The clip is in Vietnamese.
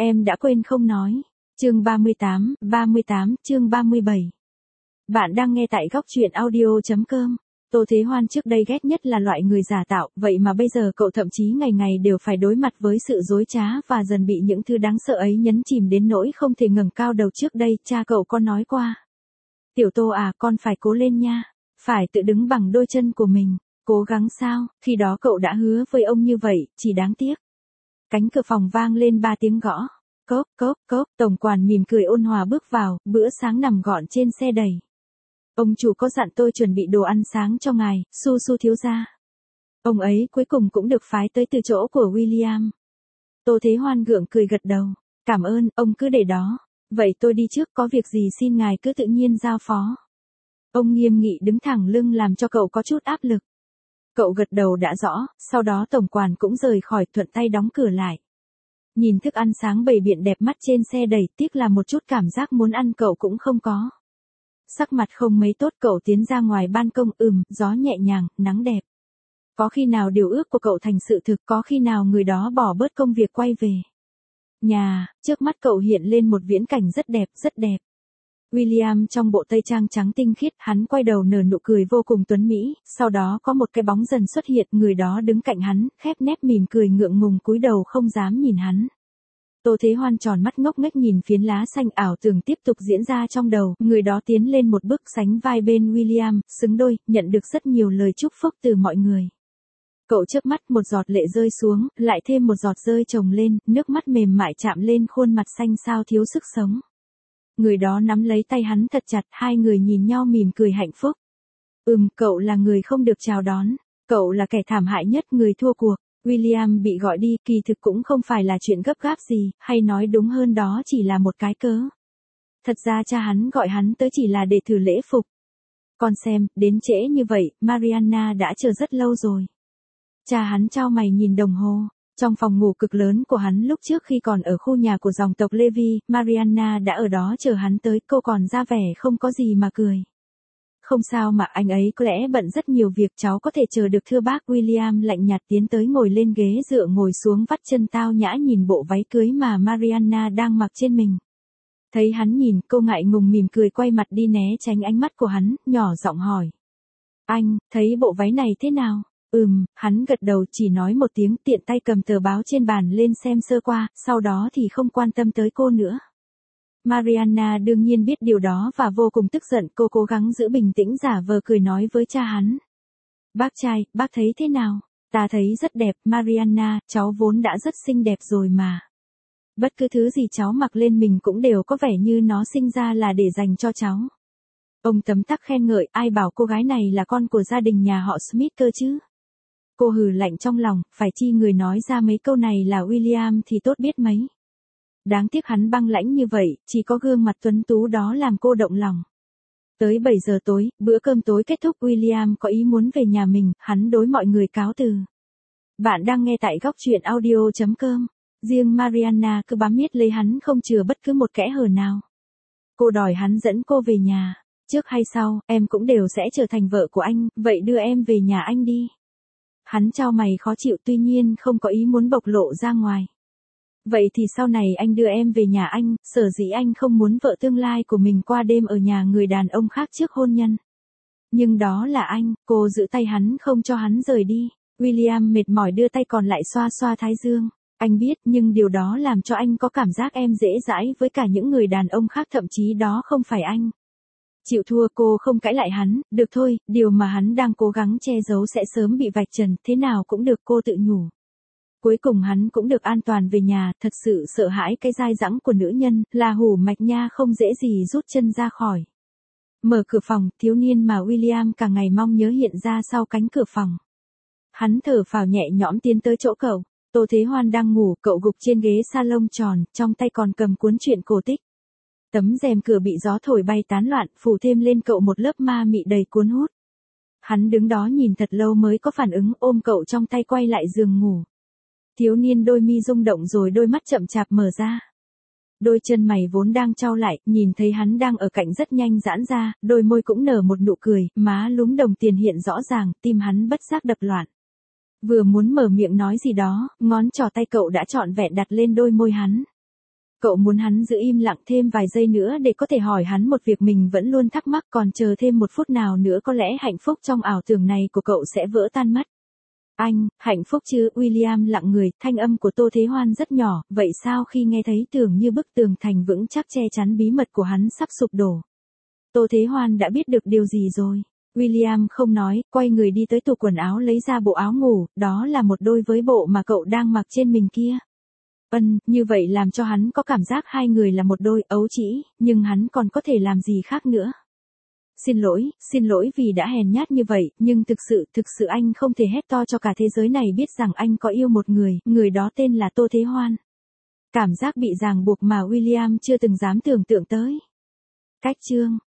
Em đã quên không nói. Chương 38, chương 37. Bạn đang nghe tại góc truyện audio.com. Tô Thế Hoan trước đây ghét nhất là loại người giả tạo, vậy mà bây giờ cậu thậm chí ngày ngày đều phải đối mặt với sự dối trá và dần bị những thứ đáng sợ ấy nhấn chìm đến nỗi không thể ngẩng cao đầu. Trước đây, cha cậu có nói qua. Tiểu Tô à, con phải cố lên nha. Phải tự đứng bằng đôi chân của mình. Cố gắng sao, khi đó cậu đã hứa với ông như vậy, chỉ đáng tiếc. Cánh cửa phòng vang lên 3 tiếng gõ. Cốp, cốp, cốp, tổng quản mỉm cười ôn hòa bước vào, bữa sáng nằm gọn trên xe đầy. Ông chủ có dặn tôi chuẩn bị đồ ăn sáng cho ngài, Su Su thiếu gia. Ông ấy cuối cùng cũng được phái tới từ chỗ của William. Tô Thế Hoan gượng cười gật đầu. Cảm ơn, ông cứ để đó. Vậy tôi đi trước, có việc gì xin ngài cứ tự nhiên giao phó. Ông nghiêm nghị đứng thẳng lưng làm cho cậu có chút áp lực. Cậu gật đầu đã rõ, sau đó tổng quản cũng rời khỏi, thuận tay đóng cửa lại. Nhìn thức ăn sáng bày biện đẹp mắt trên xe đầy, tiếc là một chút cảm giác muốn ăn cậu cũng không có. Sắc mặt không mấy tốt, cậu tiến ra ngoài ban công, gió nhẹ nhàng, nắng đẹp. Có khi nào điều ước của cậu thành sự thực, có khi nào người đó bỏ bớt công việc quay về. Nhà, trước mắt cậu hiện lên một viễn cảnh rất đẹp, rất đẹp. William trong bộ tây trang trắng tinh khiết, hắn quay đầu nở nụ cười vô cùng tuấn mỹ, sau đó có một cái bóng dần xuất hiện, người đó đứng cạnh hắn, khép nép mỉm cười ngượng ngùng cúi đầu không dám nhìn hắn. Tô Thế Hoan tròn mắt ngốc nghếch nhìn phiến lá xanh ảo tưởng tiếp tục diễn ra trong đầu, người đó tiến lên một bước sánh vai bên William, xứng đôi, nhận được rất nhiều lời chúc phúc từ mọi người. Cậu chớp mắt, một giọt lệ rơi xuống, lại thêm một giọt rơi chồng lên, nước mắt mềm mại chạm lên khuôn mặt xanh xao thiếu sức sống. Người đó nắm lấy tay hắn thật chặt, hai người nhìn nhau mỉm cười hạnh phúc. Cậu là người không được chào đón, cậu là kẻ thảm hại nhất, người thua cuộc. William bị gọi đi, kỳ thực cũng không phải là chuyện gấp gáp gì, hay nói đúng hơn đó chỉ là một cái cớ. Thật ra cha hắn gọi hắn tới chỉ là để thử lễ phục. Con xem, đến trễ như vậy, Mariana đã chờ rất lâu rồi. Cha hắn chau mày nhìn đồng hồ. Trong phòng ngủ cực lớn của hắn lúc trước khi còn ở khu nhà của dòng tộc Levi, Mariana đã ở đó chờ hắn tới, cô còn ra vẻ không có gì mà cười. Không sao mà, anh ấy có lẽ bận rất nhiều việc, cháu có thể chờ được thưa bác. William lạnh nhạt tiến tới ngồi lên ghế dựa, ngồi xuống vắt chân tao nhã nhìn bộ váy cưới mà Mariana đang mặc trên mình. Thấy hắn nhìn, cô ngại ngùng mỉm cười quay mặt đi né tránh ánh mắt của hắn, nhỏ giọng hỏi. Anh, thấy bộ váy này thế nào? Hắn gật đầu chỉ nói một tiếng, tiện tay cầm tờ báo trên bàn lên xem sơ qua, sau đó thì không quan tâm tới cô nữa. Mariana đương nhiên biết điều đó và vô cùng tức giận, cô cố gắng giữ bình tĩnh giả vờ cười nói với cha hắn. Bác trai, bác thấy thế nào? Ta thấy rất đẹp, Mariana, cháu vốn đã rất xinh đẹp rồi mà. Bất cứ thứ gì cháu mặc lên mình cũng đều có vẻ như nó sinh ra là để dành cho cháu. Ông tấm tắc khen ngợi, ai bảo cô gái này là con của gia đình nhà họ Smith cơ chứ? Cô hừ lạnh trong lòng, phải chi người nói ra mấy câu này là William thì tốt biết mấy. Đáng tiếc hắn băng lãnh như vậy, chỉ có gương mặt tuấn tú đó làm cô động lòng. Tới 7 giờ tối, bữa cơm tối kết thúc, William có ý muốn về nhà mình, hắn đối mọi người cáo từ. Bạn đang nghe tại góc truyện audio.com. Riêng Mariana cứ bám miết lấy hắn không chừa bất cứ một kẽ hở nào. Cô đòi hắn dẫn cô về nhà. Trước hay sau, em cũng đều sẽ trở thành vợ của anh, vậy đưa em về nhà anh đi. Hắn chau mày khó chịu, tuy nhiên không có ý muốn bộc lộ ra ngoài. Vậy thì sau này anh đưa em về nhà anh, sở dĩ anh không muốn vợ tương lai của mình qua đêm ở nhà người đàn ông khác trước hôn nhân. Nhưng đó là anh, cô giữ tay hắn không cho hắn rời đi. William mệt mỏi đưa tay còn lại xoa xoa thái dương. Anh biết, nhưng điều đó làm cho anh có cảm giác em dễ dãi với cả những người đàn ông khác, thậm chí đó không phải anh. Chịu thua, cô không cãi lại hắn, được thôi, điều mà hắn đang cố gắng che giấu sẽ sớm bị vạch trần, thế nào cũng được, cô tự nhủ. Cuối cùng hắn cũng được an toàn về nhà, thật sự sợ hãi cái dai dẳng của nữ nhân, là hủ mạch nha, không dễ gì rút chân ra khỏi. Mở cửa phòng, thiếu niên mà William cả ngày mong nhớ hiện ra sau cánh cửa phòng. Hắn thở phào nhẹ nhõm tiến tới chỗ cậu. Tô Thế Hoan đang ngủ, cậu gục trên ghế salon tròn, trong tay còn cầm cuốn truyện cổ tích. Tấm rèm cửa bị gió thổi bay tán loạn, phủ thêm lên cậu một lớp ma mị đầy cuốn hút. Hắn đứng đó nhìn thật lâu mới có phản ứng, ôm cậu trong tay quay lại giường ngủ. Thiếu niên đôi mi rung động rồi đôi mắt chậm chạp mở ra. Đôi chân mày vốn đang chau lại, nhìn thấy hắn đang ở cạnh rất nhanh giãn ra, đôi môi cũng nở một nụ cười, má lúm đồng tiền hiện rõ ràng, tim hắn bất giác đập loạn. Vừa muốn mở miệng nói gì đó, ngón trỏ tay cậu đã trọn vẹn đặt lên đôi môi hắn. Cậu muốn hắn giữ im lặng thêm vài giây nữa để có thể hỏi hắn một việc mình vẫn luôn thắc mắc, còn chờ thêm một phút nào nữa có lẽ hạnh phúc trong ảo tưởng này của cậu sẽ vỡ tan mất. Anh, hạnh phúc chứ? William lặng người, thanh âm của Tô Thế Hoan rất nhỏ, vậy sao khi nghe thấy tưởng như bức tường thành vững chắc che chắn bí mật của hắn sắp sụp đổ. Tô Thế Hoan đã biết được điều gì rồi? William không nói, quay người đi tới tủ quần áo lấy ra bộ áo ngủ, đó là một đôi với bộ mà cậu đang mặc trên mình kia. Như vậy làm cho hắn có cảm giác hai người là một đôi, ấu trĩ, nhưng hắn còn có thể làm gì khác nữa. Xin lỗi vì đã hèn nhát như vậy, nhưng thực sự anh không thể hét to cho cả thế giới này biết rằng anh có yêu một người đó tên là Tô Thế Hoan. Cảm giác bị ràng buộc mà William chưa từng dám tưởng tượng tới. Cách chương